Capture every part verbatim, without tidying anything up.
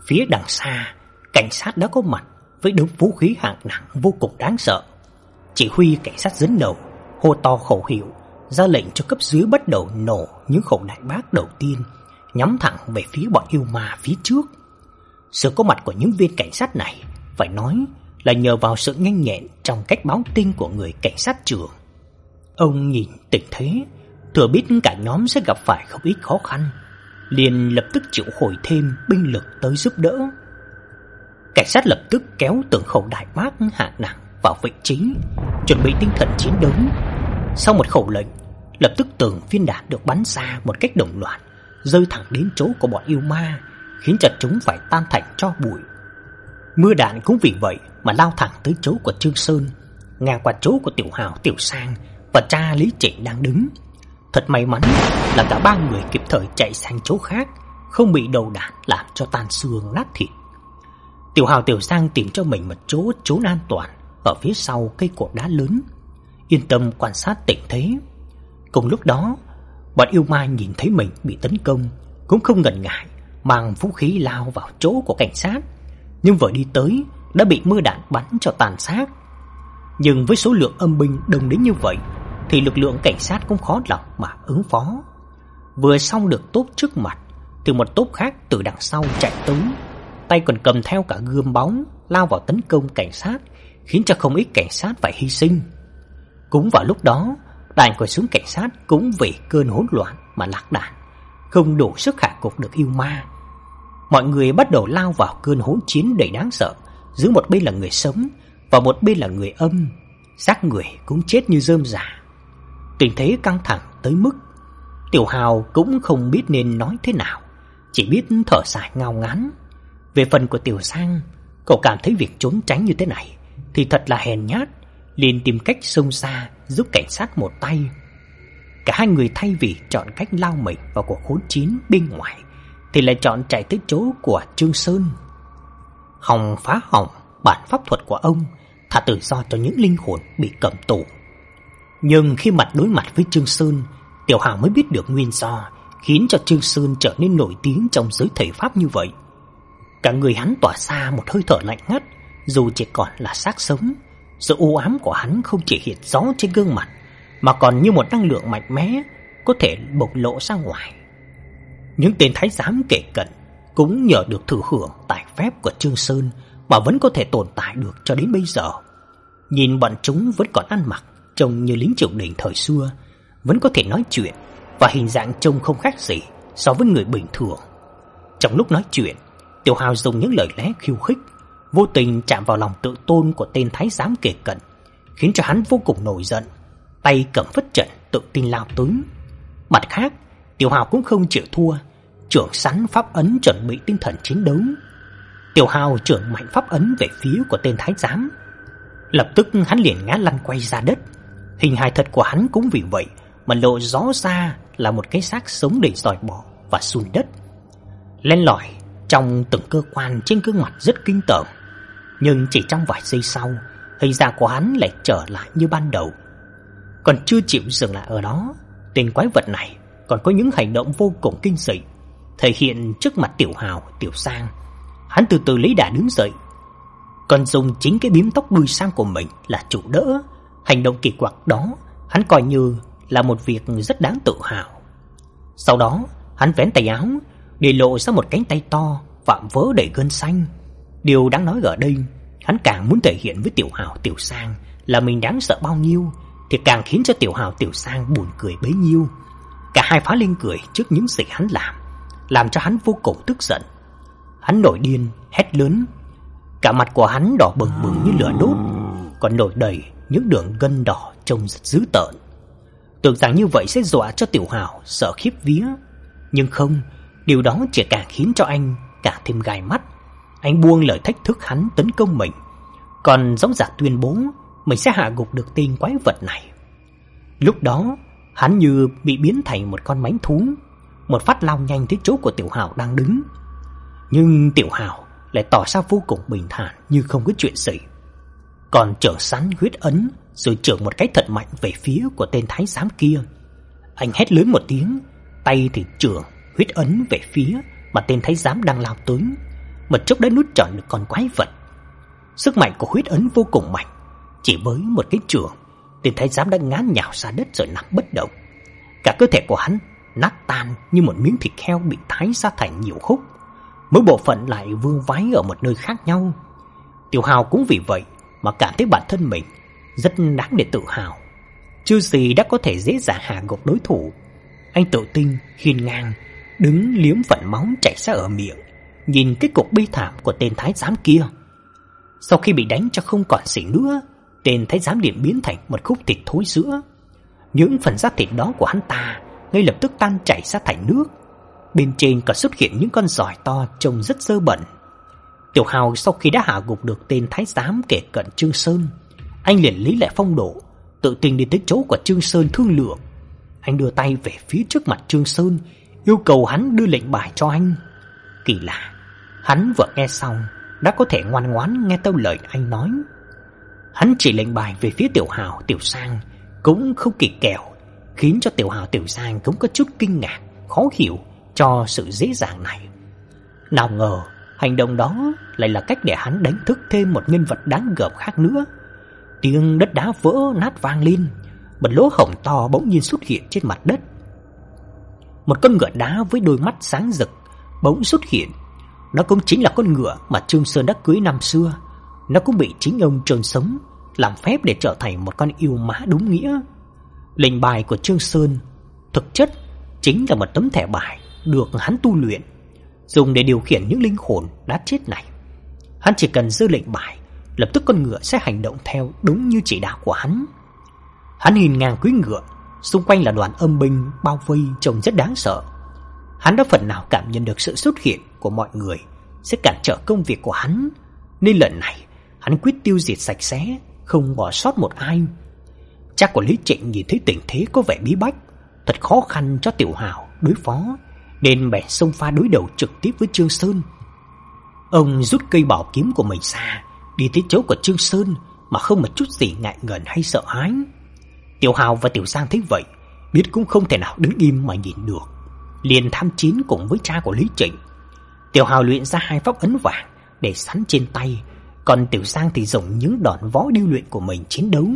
Phía đằng xa, cảnh sát đã có mặt với đống vũ khí hạng nặng vô cùng đáng sợ. Chỉ huy cảnh sát dẫn đầu hô to khẩu hiệu, ra lệnh cho cấp dưới bắt đầu nổ những khẩu đại bác đầu tiên, nhắm thẳng về phía bọn yêu ma phía trước. Sự có mặt của những viên cảnh sát này phải nói là nhờ vào sự nhanh nhẹn trong cách báo tin của người cảnh sát trưởng. Ông nhìn tình thế, thừa biết cả nhóm sẽ gặp phải không ít khó khăn, liền lập tức triệu hồi thêm binh lực tới giúp đỡ. Cảnh sát lập tức kéo từng khẩu đại bác hạng nặng vào vị trí, chuẩn bị tinh thần chiến đấu. Sau một khẩu lệnh, lập tức từng viên đạn được bắn ra một cách đồng loạt, rơi thẳng đến chỗ của bọn yêu ma, khiến cho chúng phải tan thành tro bụi. Mưa đạn cũng vì vậy mà lao thẳng tới chỗ của Trương Sơn, ngang qua chỗ của Tiểu Hào, Tiểu Sang và cha Lý Trịnh đang đứng. Thật may mắn là cả ba người kịp thời chạy sang chỗ khác, không bị đầu đạn làm cho tan xương nát thịt. Tiểu Hào, Tiểu Sang tìm cho mình một chỗ trốn an toàn ở phía sau cây cột đá lớn, yên tâm quan sát tình thế. Cùng lúc đó, bọn yêu ma nhìn thấy mình bị tấn công cũng không ngần ngại, mang vũ khí lao vào chỗ của cảnh sát, nhưng vừa đi tới đã bị mưa đạn bắn cho tàn xác. Nhưng với số lượng âm binh đông đến như vậy thì lực lượng cảnh sát cũng khó lòng mà ứng phó. Vừa xong được tốp trước mặt thì một tốp khác từ đằng sau chạy tới, tay còn cầm theo cả gươm bóng lao vào tấn công cảnh sát, khiến cho không ít cảnh sát phải hy sinh. Cũng vào lúc đó, đàn của súng cảnh sát cũng vì cơn hỗn loạn mà lạc đàn, không đủ sức hạ gục được yêu ma. Mọi người bắt đầu lao vào cơn hỗn chiến đầy đáng sợ, giữa một bên là người sống và một bên là người âm, xác người cũng chết như rơm rả. Tình thế căng thẳng tới mức Tiểu Hào cũng không biết nên nói thế nào, chỉ biết thở dài ngao ngán. Về phần của Tiểu Sang, cậu cảm thấy việc trốn tránh như thế này thì thật là hèn nhát, liền tìm cách xông ra giúp cảnh sát một tay. Cả hai người thay vì chọn cách lao mình vào cuộc hỗn chiến bên ngoài thì lại chọn chạy tới chỗ của Trương Sơn. Hòng phá hỏng bản pháp thuật của ông, thả tự do cho những linh hồn bị cầm tù. Nhưng khi mặt đối mặt với Trương Sơn, Tiểu Hào mới biết được nguyên do khiến cho Trương Sơn trở nên nổi tiếng trong giới thể pháp như vậy. Cả người hắn tỏa ra một hơi thở lạnh ngắt, dù chỉ còn là xác sống. Sự u ám của hắn không chỉ hiện rõ trên gương mặt, mà còn như một năng lượng mạnh mẽ có thể bộc lộ ra ngoài. Những tên thái giám kể cận cũng nhờ được thừa hưởng tài phép của Trương Sơn mà vẫn có thể tồn tại được cho đến bây giờ. Nhìn bọn chúng vẫn còn ăn mặc trông như lính triều đình thời xưa, vẫn có thể nói chuyện và hình dạng trông không khác gì so với người bình thường. Trong lúc nói chuyện, Tiểu Hào dùng những lời lẽ khiêu khích, vô tình chạm vào lòng tự tôn của tên thái giám kể cận, khiến cho hắn vô cùng nổi giận, tay cầm phất trần tự tin lao tới. Mặt khác, Tiểu Hào cũng không chịu thua, trưởng sắn pháp ấn chuẩn bị tinh thần chiến đấu. Tiểu Hào trưởng mạnh pháp ấn về phía của tên thái giám, lập tức hắn liền ngã lăn quay ra đất. Hình hài thật của hắn cũng vì vậy mà lộ rõ ra là một cái xác sống đầy giòi bọ và sùn đất, len lỏi trong từng cơ quan trên gương mặt rất kinh tởm. Nhưng chỉ trong vài giây sau, hình dạng của hắn lại trở lại như ban đầu. Còn chưa chịu dừng lại ở đó, tên quái vật này còn có những hành động vô cùng kinh dị thể hiện trước mặt Tiểu Hào, Tiểu Sang. Hắn từ từ lấy đà đứng dậy, còn dùng chính cái bím tóc đuôi sam của mình là trụ đỡ. Hành động kỳ quặc đó hắn coi như là một việc rất đáng tự hào. Sau đó hắn vén tay áo để lộ ra một cánh tay to vạm vỡ đầy gân xanh. Điều đáng nói ở đây, hắn càng muốn thể hiện với Tiểu Hào, Tiểu Sang là mình đáng sợ bao nhiêu, thì càng khiến cho Tiểu Hào, Tiểu Sang buồn cười bấy nhiêu. Cả hai phá lên cười trước những gì hắn làm, làm cho hắn vô cùng tức giận. Hắn nổi điên, hét lớn. Cả mặt của hắn đỏ bừng bừng như lửa đốt, còn nổi đầy những đường gân đỏ trông rất dữ tợn. Tưởng rằng như vậy sẽ dọa cho Tiểu Hào sợ khiếp vía, nhưng không, điều đó chỉ càng khiến cho anh càng thêm gai mắt. Anh buông lời thách thức hắn tấn công mình, còn giống dạc tuyên bố mình sẽ hạ gục được tên quái vật này. Lúc đó hắn như bị biến thành một con mãnh thú, một phát lao nhanh tới chỗ của Tiểu Hào đang đứng. Nhưng Tiểu Hào lại tỏ ra vô cùng bình thản như không có chuyện gì, còn trưởng sắn huyết ấn rồi trưởng một cái thật mạnh về phía của tên thái giám kia. Anh hét lớn một tiếng, tay thì trưởng huyết ấn về phía mà tên thái giám đang lao tới. một chốc đã nuốt trọn được con quái vật. Sức mạnh của huyết ấn vô cùng mạnh, chỉ với một cái chưởng, tên thái giám đã ngã nhào ra đất rồi nằm bất động. Cả cơ thể của hắn nát tan như một miếng thịt heo bị thái ra thành nhiều khúc, mỗi bộ phận lại vương vái ở một nơi khác nhau. Tiểu Hào cũng vì vậy mà cảm thấy bản thân mình rất đáng để tự hào. Chưa gì đã có thể dễ dàng hạ gục đối thủ. Anh tự tin, hiên ngang, đứng liếm phần máu chảy ra ở miệng, nhìn cái cục bi thảm của tên thái giám kia. Sau khi bị đánh cho không còn gì nữa, tên thái giám liền biến thành một khúc thịt thối rữa. Những phần xác thịt đó của hắn ta ngay lập tức tan chảy ra thành nước. Bên trên còn xuất hiện những con giỏi to trông rất dơ bẩn. Tiểu Hào sau khi đã hạ gục được tên thái giám kể cận Trương Sơn, anh liền lấy lại phong độ, tự tin đi tới chỗ của Trương Sơn thương lượng. Anh đưa tay về phía trước mặt Trương Sơn, yêu cầu hắn đưa lệnh bài cho anh. Kỳ lạ, hắn vừa nghe xong đã có thể ngoan ngoãn nghe theo lời anh nói. Hắn chỉ lệnh bài về phía Tiểu Hào, Tiểu Sang cũng không kỳ kèo, khiến cho Tiểu Hào, Tiểu Sang cũng có chút kinh ngạc, khó hiểu cho sự dễ dàng này. Nào ngờ hành động đó lại là cách để hắn đánh thức thêm một nhân vật đáng gờm khác nữa. Tiếng đất đá vỡ nát vang lên, một lỗ hổng to bỗng nhiên xuất hiện trên mặt đất. Một con ngựa đá với đôi mắt sáng rực bỗng xuất hiện. Nó cũng chính là con ngựa mà Trương Sơn đã cưới năm xưa. Nó cũng bị chính ông Trương Sống làm phép để trở thành một con yêu mã đúng nghĩa. Lệnh bài của Trương Sơn thực chất chính là một tấm thẻ bài được hắn tu luyện, dùng để điều khiển những linh hồn đã chết này. Hắn chỉ cần giơ lệnh bài, lập tức con ngựa sẽ hành động theo đúng như chỉ đạo của hắn. Hắn nhìn ngang cưỡi ngựa, xung quanh là đoàn âm binh bao vây trông rất đáng sợ. Hắn đã phần nào cảm nhận được sự xuất hiện của mọi người sẽ cản trở công việc của hắn, nên lần này hắn quyết tiêu diệt sạch sẽ, không bỏ sót một ai. Cha của Lý Trịnh nhìn thấy tình thế có vẻ bí bách, thật khó khăn cho Tiểu Hào đối phó, nên bèn xông pha đối đầu trực tiếp với Trương Sơn. Ông rút cây bảo kiếm của mình ra, đi tới chỗ của Trương Sơn mà không một chút gì ngại ngần hay sợ hãi. Tiểu Hào và Tiểu Giang thấy vậy, biết cũng không thể nào đứng im mà nhìn được, liền tham chiến cùng với cha của Lý Trịnh. Tiểu Hào luyện ra hai pháp ấn vàng để sắn trên tay, còn Tiểu Giang thì dùng những đòn võ điêu luyện của mình chiến đấu.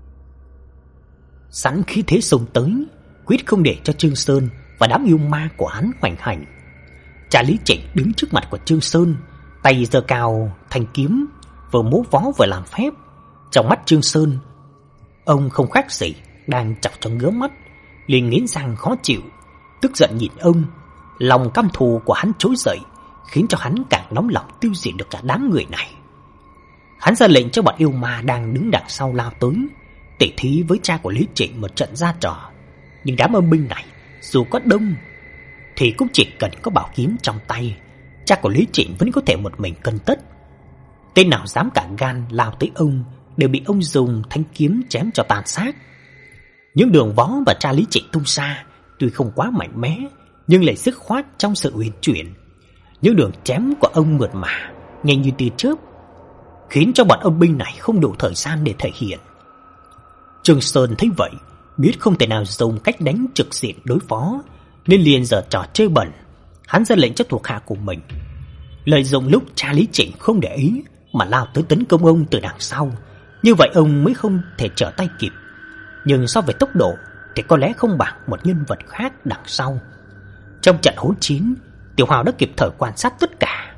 Sẵn khí thế xông tới, quyết không để cho Trương Sơn và đám yêu ma của hắn hoành hành. Cha Lý Trịnh đứng trước mặt của Trương Sơn, tay giơ cao thanh kiếm, vừa múa vó vừa làm phép. Trong mắt Trương Sơn, ông không khác gì đang chọc cho ngứa mắt, liền nghiến răng khó chịu, tức giận nhìn ông. Lòng căm thù của hắn trỗi dậy, khiến cho hắn càng nóng lòng tiêu diệt được cả đám người này. Hắn ra lệnh cho bọn yêu ma đang đứng đằng sau lao tới, tỉ thí với cha của Lý Trịnh một trận ra trò. Nhưng đám âm binh này dù có đông thì cũng chỉ cần có bảo kiếm trong tay, cha của Lý Trịnh vẫn có thể một mình cân tất. Tên nào dám cả gan lao tới ông đều bị ông dùng thanh kiếm chém cho tàn xác. Những đường võ và cha Lý Trịnh tung ra tuy không quá mạnh mẽ, nhưng lại dứt khoát trong sự uyển chuyển. Những đường chém của ông mượt mà, nhanh như tia chớp, khiến cho bọn âm binh này không đủ thời gian để thể hiện. Trương Sơn thấy vậy, biết không thể nào dùng cách đánh trực diện đối phó, nên liền giở trò chơi bẩn. Hắn ra lệnh cho thuộc hạ của mình, lợi dụng lúc cha Lý Trịnh không để ý mà lao tới tấn công ông từ đằng sau. Như vậy ông mới không thể trở tay kịp. Nhưng so với tốc độ thì có lẽ không bằng một nhân vật khác đằng sau. Trong trận hỗn chiến, Tiểu Hào đã kịp thời quan sát tất cả.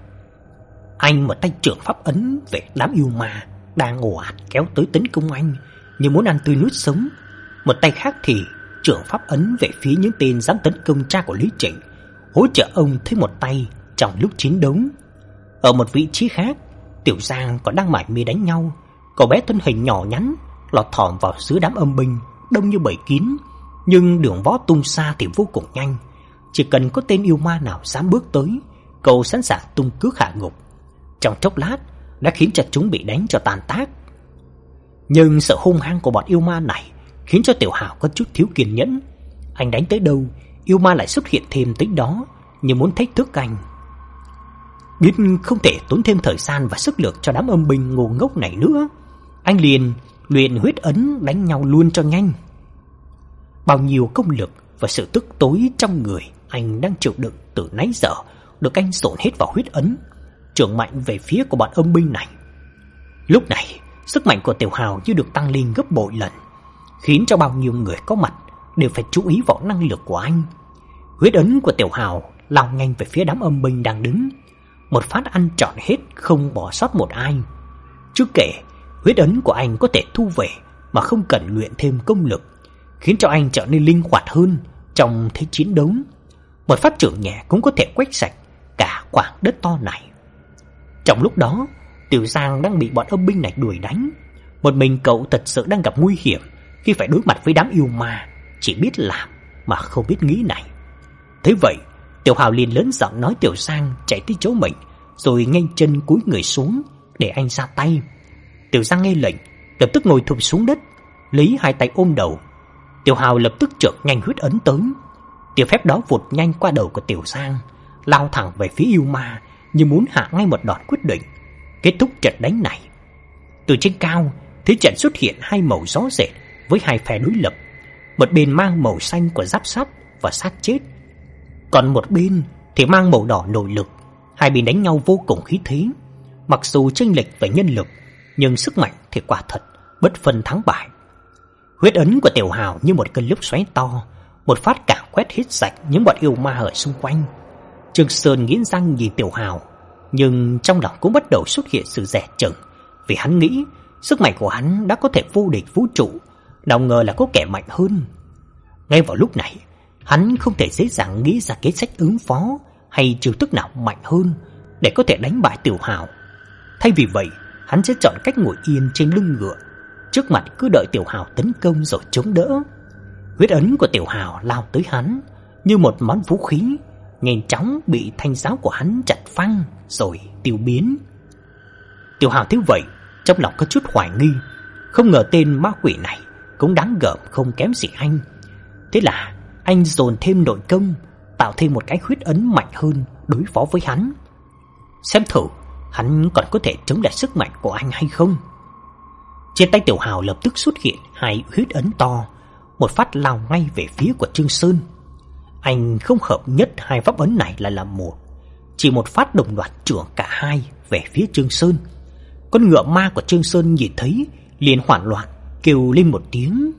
Anh một tay trưởng pháp ấn về đám yêu ma đang ồ ạt kéo tới tấn công anh như muốn ăn tươi nuốt sống. Một tay khác thì trưởng pháp ấn về phía những tên dám tấn công cha của Lý Trịnh, hỗ trợ ông thêm một tay trong lúc chiến đấu. Ở một vị trí khác, Tiểu Giang còn đang mải mê đánh nhau. Cậu bé thân hình nhỏ nhắn lọt thỏm vào giữa đám âm binh đông như bầy kiến, nhưng đường võ tung xa thì vô cùng nhanh. Chỉ cần có tên yêu ma nào dám bước tới, cậu sẵn sàng tung cước hạ ngục. Trong chốc lát đã khiến cho chúng bị đánh cho tàn tác. Nhưng sự hung hăng của bọn yêu ma này khiến cho Tiểu Hào có chút thiếu kiên nhẫn. Anh đánh tới đâu, yêu ma lại xuất hiện thêm tới đó, như muốn thách thức anh. Biết không thể tốn thêm thời gian và sức lực cho đám âm binh ngu ngốc này nữa, anh liền luyện huyết ấn đánh nhau luôn cho nhanh. Bao nhiêu công lực và sự tức tối trong người anh đang chịu đựng từ nãy giờ được anh dồn hết vào huyết ấn. chưởng mạnh về phía của bọn âm binh này. Lúc này, sức mạnh của Tiểu Hào như được tăng lên gấp bội lần, khiến cho bao nhiêu người có mặt đều phải chú ý vào năng lực của anh. Huyết ấn của Tiểu Hào lao nhanh về phía đám âm binh đang đứng, một phát ăn trọn hết, không bỏ sót một ai. Chưa kể, huyết ấn của anh có thể thu về mà không cần luyện thêm công lực, khiến cho anh trở nên linh hoạt hơn trong thế chiến đấu. Một phát chưởng nhẹ cũng có thể quét sạch cả khoảng đất to này. Trong lúc đó, Tiểu Giang đang bị bọn âm binh này đuổi đánh. Một mình cậu thật sự đang gặp nguy hiểm khi phải đối mặt với đám yêu ma chỉ biết làm mà không biết nghĩ này. Thế vậy, Tiểu Hào liền lớn giọng nói Tiểu Giang chạy tới chỗ mình, rồi nhanh chân cúi người xuống để anh ra tay. Tiểu Giang nghe lệnh, lập tức ngồi thụp xuống đất, lấy hai tay ôm đầu. Tiểu Hào lập tức trượt nhanh huyết ấn tới. Tiểu phép đó vụt nhanh qua đầu của Tiểu Giang, lao thẳng về phía yêu ma như muốn hạ ngay một đòn quyết định, kết thúc trận đánh này. Từ trên cao, thế trận xuất hiện hai màu rõ rệt với hai phe đối lập. Một bên mang màu xanh của giáp sắt và xác chết, còn một bên thì mang màu đỏ nội lực. Hai bên đánh nhau vô cùng khí thế. Mặc dù chênh lệch về nhân lực, nhưng sức mạnh thì quả thật bất phân thắng bại. Huyết ấn của Tiểu Hào như một cơn lốc xoáy to, một phát càn quét hết sạch những bọn yêu ma ở xung quanh. Trương Sơn nghiến răng nhìn Tiểu Hào, nhưng trong lòng cũng bắt đầu xuất hiện sự dè chừng, vì hắn nghĩ sức mạnh của hắn đã có thể vô địch vũ trụ, nào ngờ là có kẻ mạnh hơn. Ngay vào lúc này, hắn không thể dễ dàng nghĩ ra kế sách ứng phó hay chiêu thức nào mạnh hơn để có thể đánh bại Tiểu Hào. Thay vì vậy, hắn sẽ chọn cách ngồi yên trên lưng ngựa, trước mặt cứ đợi Tiểu Hào tấn công rồi chống đỡ. Huyết ấn của Tiểu Hào lao tới hắn như một món vũ khí, nhanh chóng bị thanh giáo của hắn chặt phăng rồi tiêu biến. Tiểu Hào thấy vậy, trong lòng có chút hoài nghi, không ngờ tên ma quỷ này cũng đáng gờm không kém gì anh. Thế là anh dồn thêm nội công, tạo thêm một cái huyết ấn mạnh hơn đối phó với hắn. Xem thử hắn còn có thể chống lại sức mạnh của anh hay không. Trên tay Tiểu Hào lập tức xuất hiện hai huyết ấn to, một phát lao ngay về phía của Trương Sơn. Anh không hợp nhất hai pháp ấn này là làm một, chỉ một phát đồng loạt chưởng cả hai về phía Trương Sơn. Con ngựa ma của Trương Sơn nhìn thấy liền hoảng loạn kêu lên một tiếng.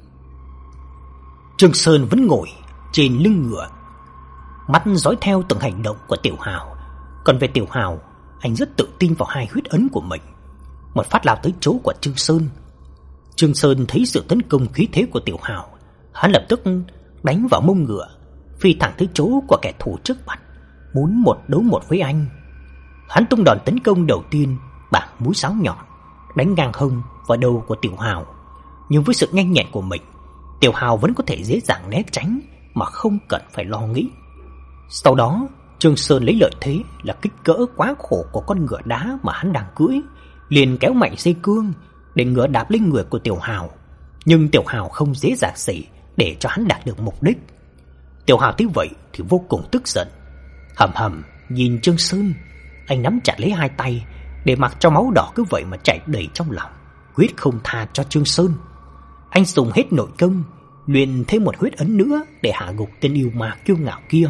Trương Sơn vẫn ngồi trên lưng ngựa, mắt dõi theo từng hành động của Tiểu Hào. Còn về Tiểu Hào, anh rất tự tin vào hai huyết ấn của mình. Một phát lao tới chỗ của Trương Sơn. Trương Sơn thấy sự tấn công khí thế của Tiểu Hào, hắn lập tức đánh vào mông ngựa, phi thẳng tới chỗ của kẻ thù trước mặt, muốn một đấu một với anh. Hắn tung đòn tấn công đầu tiên bằng mũi giáo nhọn, đánh ngang hông vào đầu của Tiểu Hào. Nhưng với sự nhanh nhẹn của mình, Tiểu Hào vẫn có thể dễ dàng né tránh mà không cần phải lo nghĩ. Sau đó, Trương Sơn lấy lợi thế là kích cỡ quá khổ của con ngựa đá mà hắn đang cưỡi, liền kéo mạnh dây cương để ngựa đạp lên người của Tiểu Hào. Nhưng Tiểu Hào không dễ dàng gì để cho hắn đạt được mục đích. Tiểu Hào thấy vậy thì vô cùng tức giận, hầm hầm nhìn Trương Sơn. Anh nắm chặt lấy hai tay để mặc cho máu đỏ cứ vậy mà chảy đầy trong lòng, quyết không tha cho Trương Sơn. Anh dùng hết nội công, luyện thêm một huyết ấn nữa để hạ gục tên yêu ma kiêu ngạo kia.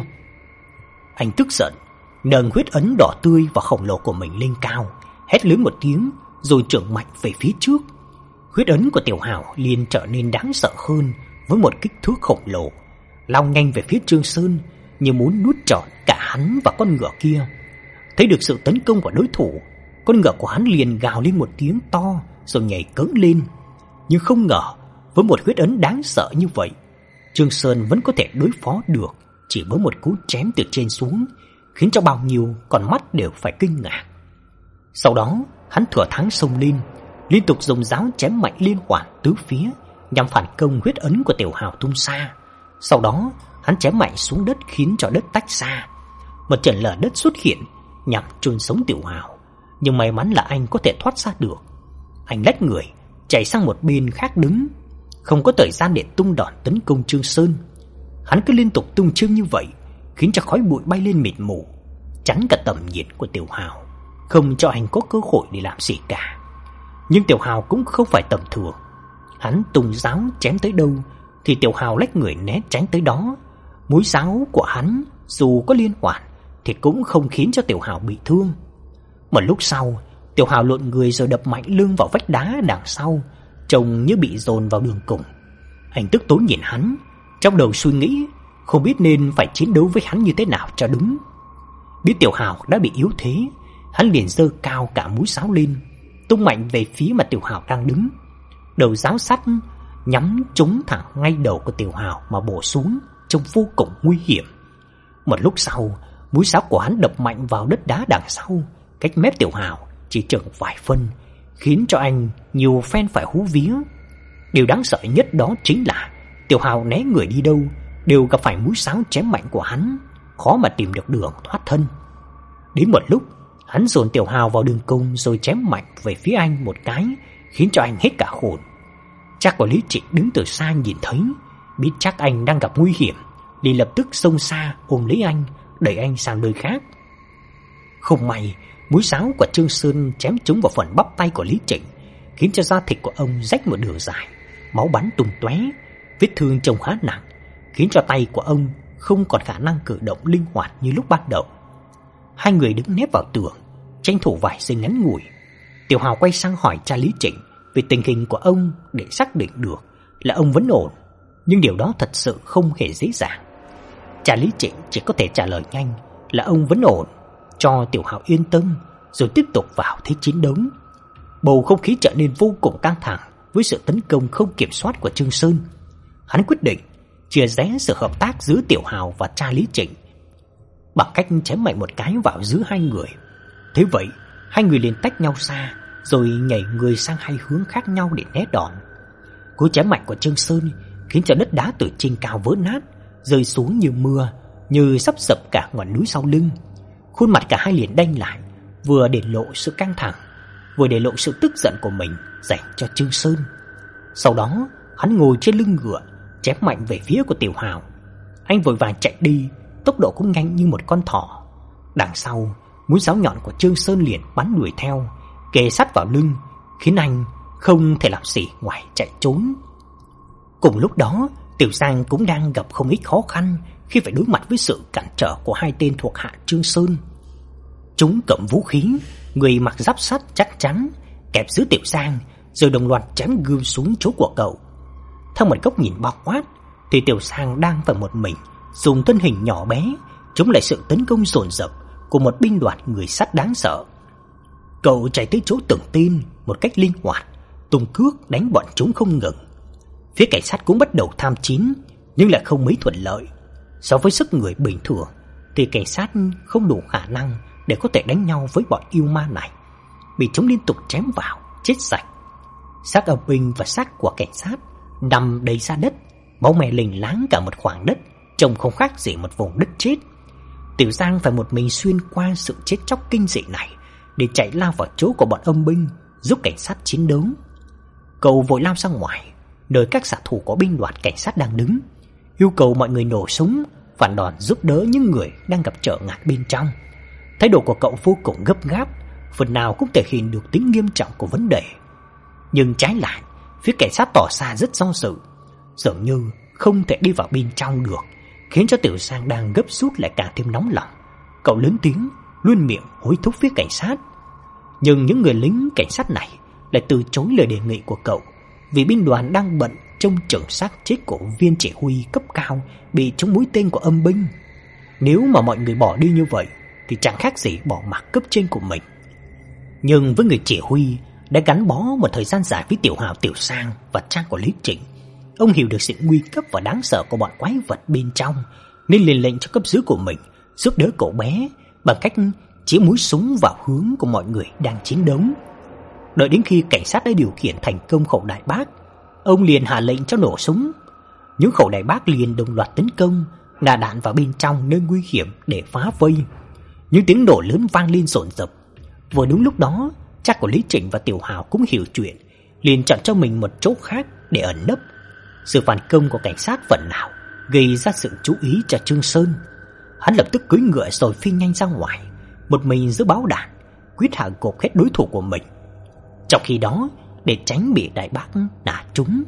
Anh tức giận, nâng huyết ấn đỏ tươi và khổng lồ của mình lên cao, hét lớn một tiếng rồi chưởng mạnh về phía trước. Huyết ấn của Tiểu Hào liền trở nên đáng sợ hơn với một kích thước khổng lồ, lao nhanh về phía Trương Sơn như muốn nuốt trọn cả hắn và con ngựa kia. Thấy được sự tấn công của đối thủ, con ngựa của hắn liền gào lên một tiếng to rồi nhảy cẫng lên. Nhưng không ngờ với một huyết ấn đáng sợ như vậy, Trương Sơn vẫn có thể đối phó được chỉ với một cú chém từ trên xuống, khiến cho bao nhiêu con mắt đều phải kinh ngạc. Sau đó hắn thừa thắng xông lên, liên tục dùng giáo chém mạnh liên hoàn tứ phía nhằm phản công huyết ấn của Tiểu Hào tung xa. Sau đó hắn chém mạnh xuống đất khiến cho đất tách xa. Một trận lở đất xuất hiện nhằm chôn sống Tiểu Hào, nhưng may mắn là anh có thể thoát ra được. Anh lách người chạy sang một bên khác đứng, không có thời gian để tung đòn tấn công Trương Sơn. Hắn cứ liên tục tung chương như vậy, khiến cho khói bụi bay lên mịt mù, chắn cả tầm nhìn của Tiểu Hào, không cho anh có cơ hội để làm gì cả. Nhưng Tiểu Hào cũng không phải tầm thường. Hắn tung giáo chém tới đâu thì Tiểu Hào lách người né tránh tới đó. Mũi giáo của hắn dù có liên hoàn thì cũng không khiến cho Tiểu Hào bị thương. Một lúc sau, Tiểu Hào lộn người rồi đập mạnh lưng vào vách đá đằng sau, trông như bị dồn vào đường cùng. Anh tức tối nhìn hắn, trong đầu suy nghĩ không biết nên phải chiến đấu với hắn như thế nào cho đúng. Biết Tiểu Hào đã bị yếu thế, hắn liền giơ cao cả mũi giáo lên, tung mạnh về phía mà Tiểu Hào đang đứng. Đầu giáo sắt nhắm trúng thẳng ngay đầu của Tiểu Hào mà bổ xuống, trông vô cùng nguy hiểm. Một lúc sau, mũi giáo của hắn đập mạnh vào đất đá đằng sau, cách mép Tiểu Hào chỉ chừng vài phân, khiến cho anh nhiều phen phải hú vía. Điều đáng sợ nhất đó chính là Tiểu Hào né người đi đâu đều gặp phải mũi giáo chém mạnh của hắn, khó mà tìm được đường thoát thân. Đến một lúc, hắn dồn Tiểu Hào vào đường cùng rồi chém mạnh về phía anh một cái, khiến cho anh hết cả hồn. Cha của Lý Trịnh đứng từ xa nhìn thấy, biết chắc anh đang gặp nguy hiểm, liền lập tức xông xa ôm lấy anh, đẩy anh sang nơi khác. Không may, mũi giáo của Trương Sơn chém trúng vào phần bắp tay của Lý Trịnh, khiến cho da thịt của ông rách một đường dài, máu bắn tung tóe, vết thương trông khá nặng, khiến cho tay của ông không còn khả năng cử động linh hoạt như lúc ban đầu. Hai người đứng nép vào tường, tranh thủ vài giây ngắn ngủi. Tiểu Hào quay sang hỏi cha Lý Trịnh về tình hình của ông để xác định được là ông vẫn ổn, nhưng điều đó thật sự không hề dễ dàng. Cha Lý Trịnh chỉ có thể trả lời nhanh là ông vẫn ổn, cho Tiểu Hào yên tâm, rồi tiếp tục vào thế chiến đấu. Bầu không khí trở nên vô cùng căng thẳng với sự tấn công không kiểm soát của Trương Sơn. Hắn quyết định chia rẽ sự hợp tác giữa Tiểu Hào và cha Lý Trịnh bằng cách chém mạnh một cái vào giữa hai người. Thế vậy, hai người liền tách nhau xa, rồi nhảy người sang hai hướng khác nhau để né đòn. Cú chém mạnh của Trương Sơn khiến cho đất đá từ trên cao vỡ nát, rơi xuống như mưa, như sắp sập cả ngọn núi sau lưng. Khuôn mặt cả hai liền đanh lại, vừa để lộ sự căng thẳng, vừa để lộ sự tức giận của mình dành cho Trương Sơn. Sau đó, hắn ngồi trên lưng ngựa, chém mạnh về phía của Tiểu Hào. Anh vội vàng chạy đi, tốc độ cũng nhanh như một con thỏ. Đằng sau, mũi giáo nhọn của Trương Sơn liền bắn đuổi theo, kề sát vào lưng, khiến anh không thể làm gì ngoài chạy trốn. Cùng lúc đó, Tiểu Giang cũng đang gặp không ít khó khăn khi phải đối mặt với sự cản trở của hai tên thuộc hạ Trương Sơn. Chúng cầm vũ khí, người mặc giáp sắt chắc chắn, kẹp giữ Tiểu Giang, rồi đồng loạt chém gươm xuống chỗ của cậu. Theo một góc nhìn bao quát, thì Tiểu Giang đang phải một mình dùng thân hình nhỏ bé chống lại sự tấn công dồn dập của một binh đoàn người sắt đáng sợ. Cậu chạy tới chỗ từng tên một cách linh hoạt, tung cước đánh bọn chúng không ngừng. Phía cảnh sát cũng bắt đầu tham chiến, nhưng lại không mấy thuận lợi. So với sức người bình thường thì cảnh sát không đủ khả năng để có thể đánh nhau với bọn yêu ma này, bị chúng liên tục chém vào, chết sạch. Xác âm binh và xác của cảnh sát nằm đầy ra đất, máu me lình láng cả một khoảng đất, trông không khác gì một vùng đất chết. Tiểu Giang phải một mình xuyên qua sự chết chóc kinh dị này để chạy lao vào chỗ của bọn âm binh, giúp cảnh sát chiến đấu. Cậu vội lao ra ngoài, nơi các xạ thủ của binh đoàn cảnh sát đang đứng, yêu cầu mọi người nổ súng, phản đòn giúp đỡ những người đang gặp trở ngại bên trong. Thái độ của cậu vô cùng gấp gáp, phần nào cũng thể hiện được tính nghiêm trọng của vấn đề. Nhưng trái lại, phía cảnh sát tỏ ra rất do dự, dường như không thể đi vào bên trong được, khiến cho Tiểu Giang đang gấp rút lại càng thêm nóng lòng. Cậu lớn tiếng, luôn miệng hối thúc phía cảnh sát. Nhưng những người lính cảnh sát này lại từ chối lời đề nghị của cậu, vì binh đoàn đang bận trông chừng xác chết của viên chỉ huy cấp cao bị trúng mũi tên của âm binh. Nếu mà mọi người bỏ đi như vậy thì chẳng khác gì bỏ mặc cấp trên của mình. Nhưng với người chỉ huy đã gắn bó một thời gian dài với Tiểu Hào, Tiểu Giang và cha của Lý Trịnh, ông hiểu được sự nguy cấp và đáng sợ của bọn quái vật bên trong, nên liền lệnh cho cấp dưới của mình giúp đỡ cậu bé bằng cách chỉ mũi súng vào hướng của mọi người đang chiến đấu. Đợi đến khi cảnh sát đã điều khiển thành công khẩu đại bác, ông liền hạ lệnh cho nổ súng. Những khẩu đại bác liền đồng loạt tấn công, nã đạn vào bên trong nơi nguy hiểm để phá vây. Những tiếng nổ lớn vang lên rồn rập. Vừa đúng lúc đó, cha của Lý Trịnh và Tiểu Hào cũng hiểu chuyện, liền chọn cho mình một chỗ khác để ẩn nấp. Sự phản công của cảnh sát phần nào gây ra sự chú ý cho Trương Sơn. Hắn lập tức cưỡi ngựa rồi phi nhanh ra ngoài, một mình giữ báo đạn, quyết hạ gục hết đối thủ của mình. Trong khi đó, để tránh bị đại bác nã trúng,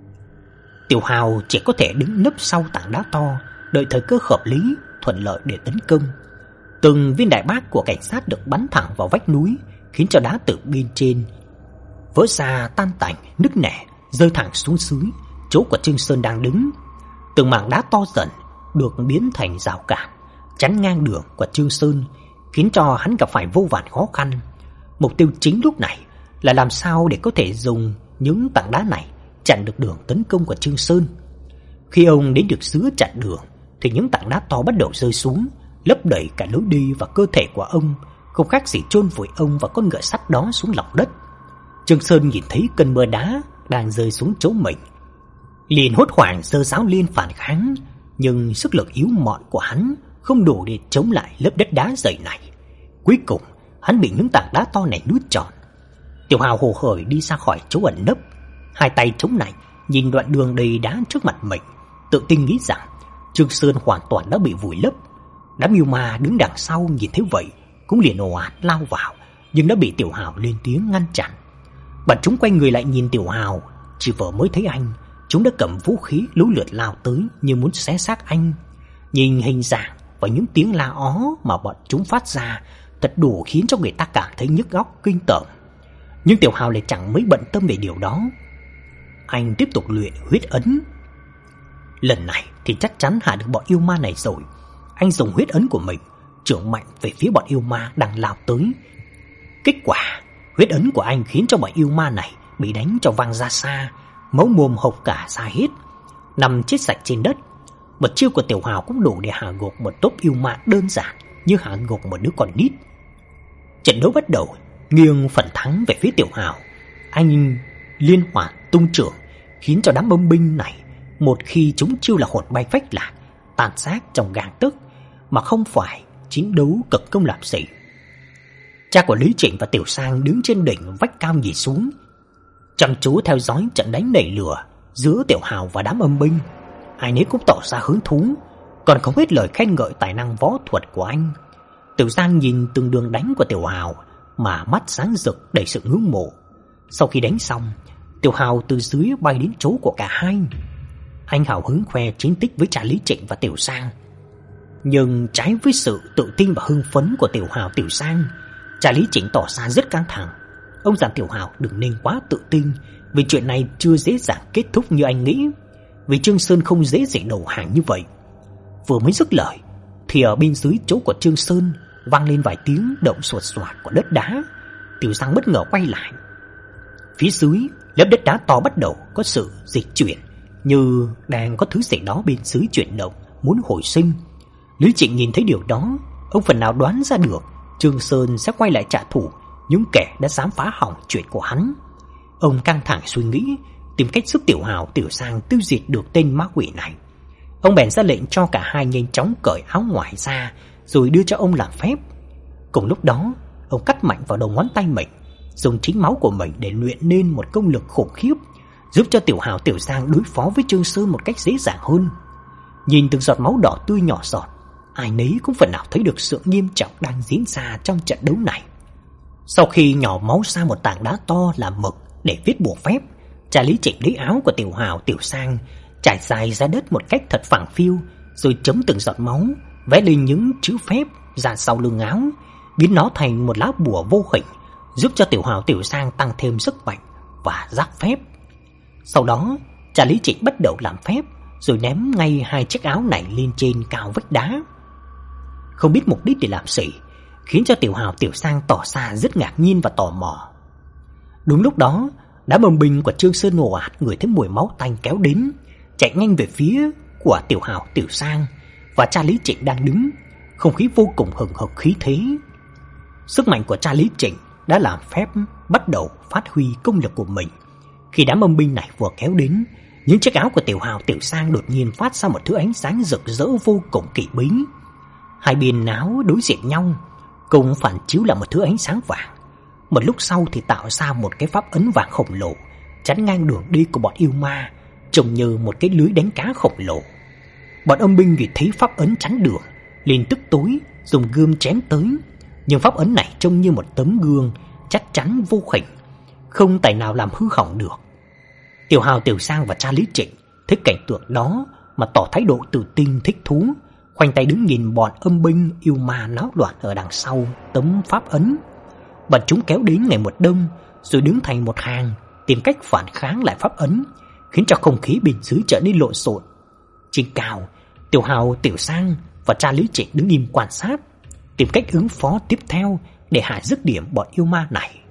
Tiểu Hào chỉ có thể đứng nấp sau tảng đá to, đợi thời cơ hợp lý, thuận lợi để tấn công. Từng viên đại bác của cảnh sát được bắn thẳng vào vách núi, khiến cho đá từ bên trên vỡ ra tan tành, nứt nẻ, rơi thẳng xuống dưới chỗ của Trương Sơn đang đứng. Từng mảng đá to dần được biến thành rào cản, chắn ngang đường của Trương Sơn, khiến cho hắn gặp phải vô vàn khó khăn. Mục tiêu chính lúc này là làm sao để có thể dùng những tảng đá này chặn được đường tấn công của Trương Sơn. Khi ông đến được giữa chặn đường thì những tảng đá to bắt đầu rơi xuống, lấp đầy cả lối đi và cơ thể của ông, không khác gì chôn vùi ông và con ngựa sắt đó xuống lòng đất. Trương Sơn nhìn thấy cơn mưa đá đang rơi xuống chỗ mình, liền hốt hoảng giơ giáo lên phản kháng, nhưng sức lực yếu mọn của hắn không đủ để chống lại lớp đất đá dày này. Cuối cùng, hắn bị những tảng đá to này nuốt trọn. Tiểu Hào hồ hởi đi ra khỏi chỗ ẩn nấp, hai tay chống nạnh nhìn đoạn đường đầy đá trước mặt mình, tự tin nghĩ rằng Trương Sơn hoàn toàn đã bị vùi lấp. Đám yêu ma đứng đằng sau nhìn thấy vậy cũng liền ồ ạt lao vào, nhưng đã bị Tiểu Hào lên tiếng ngăn chặn. Bọn chúng quay người lại nhìn Tiểu Hào, chỉ vừa mới thấy anh, chúng đã cầm vũ khí lũ lượt lao tới như muốn xé xác anh. Nhìn hình dạng và những tiếng la ó mà bọn chúng phát ra, thật đủ khiến cho người ta cảm thấy nhức óc kinh tởm. Nhưng Tiểu Hào lại chẳng mấy bận tâm về điều đó. Anh tiếp tục luyện huyết ấn. Lần này thì chắc chắn hạ được bọn yêu ma này rồi. Anh dùng huyết ấn của mình chưởng mạnh về phía bọn yêu ma đang lao tới. Kết quả, huyết ấn của anh khiến cho bọn yêu ma này bị đánh cho văng ra xa, máu mồm hộc cả ra hết, nằm chết sạch trên đất. Một chiêu của Tiểu Hào cũng đủ để hạ gục một tốp yêu ma đơn giản như hạ gục một đứa con nít. Trận đấu bắt đầu nghiêng phần thắng về phía Tiểu Hào. Anh liên hoàn tung chưởng khiến cho đám bông binh này một khi chúng chiêu là hồn bay phách lạc, tàn xác trong gang tấc, mà không phải chiến đấu cực công làm gì. Cha của Lý Trịnh và Tiểu Sang đứng trên đỉnh vách cao nhìn xuống, chăm chú theo dõi trận đánh nảy lửa giữa Tiểu Hào và đám âm binh. Ai nấy cũng tỏ ra hứng thú, còn không hết lời khen ngợi tài năng võ thuật của anh. Tiểu Sang nhìn từng đường đánh của Tiểu Hào mà mắt sáng rực đầy sự ngưỡng mộ. Sau khi đánh xong, Tiểu Hào từ dưới bay đến chỗ của cả hai. Anh hào hứng khoe chiến tích với cha Lý Trịnh và Tiểu Sang. Nhưng trái với sự tự tin và hưng phấn của Tiểu Hào, Tiểu Sang, cha Lý Trịnh tỏ ra rất căng thẳng. Ông dặn Tiểu Hào đừng nên quá tự tin, vì chuyện này chưa dễ dàng kết thúc như anh nghĩ. Vì Trương Sơn không dễ dàng đầu hàng như vậy. Vừa mới dứt lời thì ở bên dưới chỗ của Trương Sơn vang lên vài tiếng động sột soạt của đất đá. Tiểu Sang bất ngờ quay lại. Phía dưới lớp đất đá to bắt đầu có sự dịch chuyển, như đang có thứ gì đó bên dưới chuyển động, muốn hồi sinh. Lý Trịnh nhìn thấy điều đó, ông phần nào đoán ra được Trương Sơn sẽ quay lại trả thù những kẻ đã dám phá hỏng chuyện của hắn. Ông căng thẳng suy nghĩ tìm cách giúp Tiểu Hào, Tiểu Sang tiêu diệt được tên ma quỷ này. Ông bèn ra lệnh cho cả hai nhanh chóng cởi áo ngoài ra, rồi đưa cho ông làm phép. Cùng lúc đó, ông cắt mạnh vào đầu ngón tay mình, dùng chính máu của mình để luyện nên một công lực khủng khiếp, giúp cho Tiểu Hào, Tiểu Sang đối phó với Trương Sơn một cách dễ dàng hơn. Nhìn từng giọt máu đỏ tươi nhỏ giọt, ai nấy cũng phần nào thấy được sự nghiêm trọng đang diễn ra trong trận đấu này. Sau khi nhỏ máu ra một tảng đá to làm mực để viết bùa phép, cha Lý Trịnh lấy áo của Tiểu Hào, Tiểu Sang trải dài ra đất một cách thật phẳng phiu, rồi chấm từng giọt máu, vẽ lên những chữ phép ra sau lưng áo, biến nó thành một lá bùa vô hình, giúp cho Tiểu Hào, Tiểu Sang tăng thêm sức mạnh và giác phép. Sau đó, cha Lý Trịnh bắt đầu làm phép, rồi ném ngay hai chiếc áo này lên trên cao vách đá. Không biết mục đích để làm gì, khiến cho Tiểu Hào, Tiểu Sang tỏ ra rất ngạc nhiên và tò mò. Đúng lúc đó, đám bồng binh của Trương Sơn ồ ạt ngửi thấy mùi máu tanh kéo đến, chạy nhanh về phía của Tiểu Hào, Tiểu Sang và cha Lý Trịnh đang đứng. Không khí vô cùng hừng hực khí thế. Sức mạnh của cha Lý Trịnh đã làm phép bắt đầu phát huy công lực của mình. Khi đám âm binh này vừa kéo đến, những chiếc áo của Tiểu Hào, Tiểu Sang đột nhiên phát ra một thứ ánh sáng rực rỡ vô cùng kỳ bí. Hai bên áo đối diện nhau, cùng phản chiếu là một thứ ánh sáng vàng. Một lúc sau thì tạo ra một cái pháp ấn vàng khổng lồ chắn ngang đường đi của bọn yêu ma, trông như một cái lưới đánh cá khổng lồ. Bọn âm binh vì thấy pháp ấn chắn đường, liền tức tối dùng gươm chém tới. Nhưng pháp ấn này trông như một tấm gương chắc chắn vô hình, không tài nào làm hư hỏng được. Tiểu Hào, Tiểu Sang và cha Lý Trịnh thấy cảnh tượng đó mà tỏ thái độ tự tin thích thú, khoanh tay đứng nhìn bọn âm binh yêu ma náo loạn ở đằng sau tấm pháp ấn. Bọn chúng kéo đến ngày một đông, rồi đứng thành một hàng, tìm cách phản kháng lại pháp ấn, khiến cho không khí bên dưới trở nên lộn xộn. Trên cao, Tiểu Hào, Tiểu Sang và cha Lý Trịnh đứng im quan sát, tìm cách ứng phó tiếp theo để hạ dứt điểm bọn yêu ma này.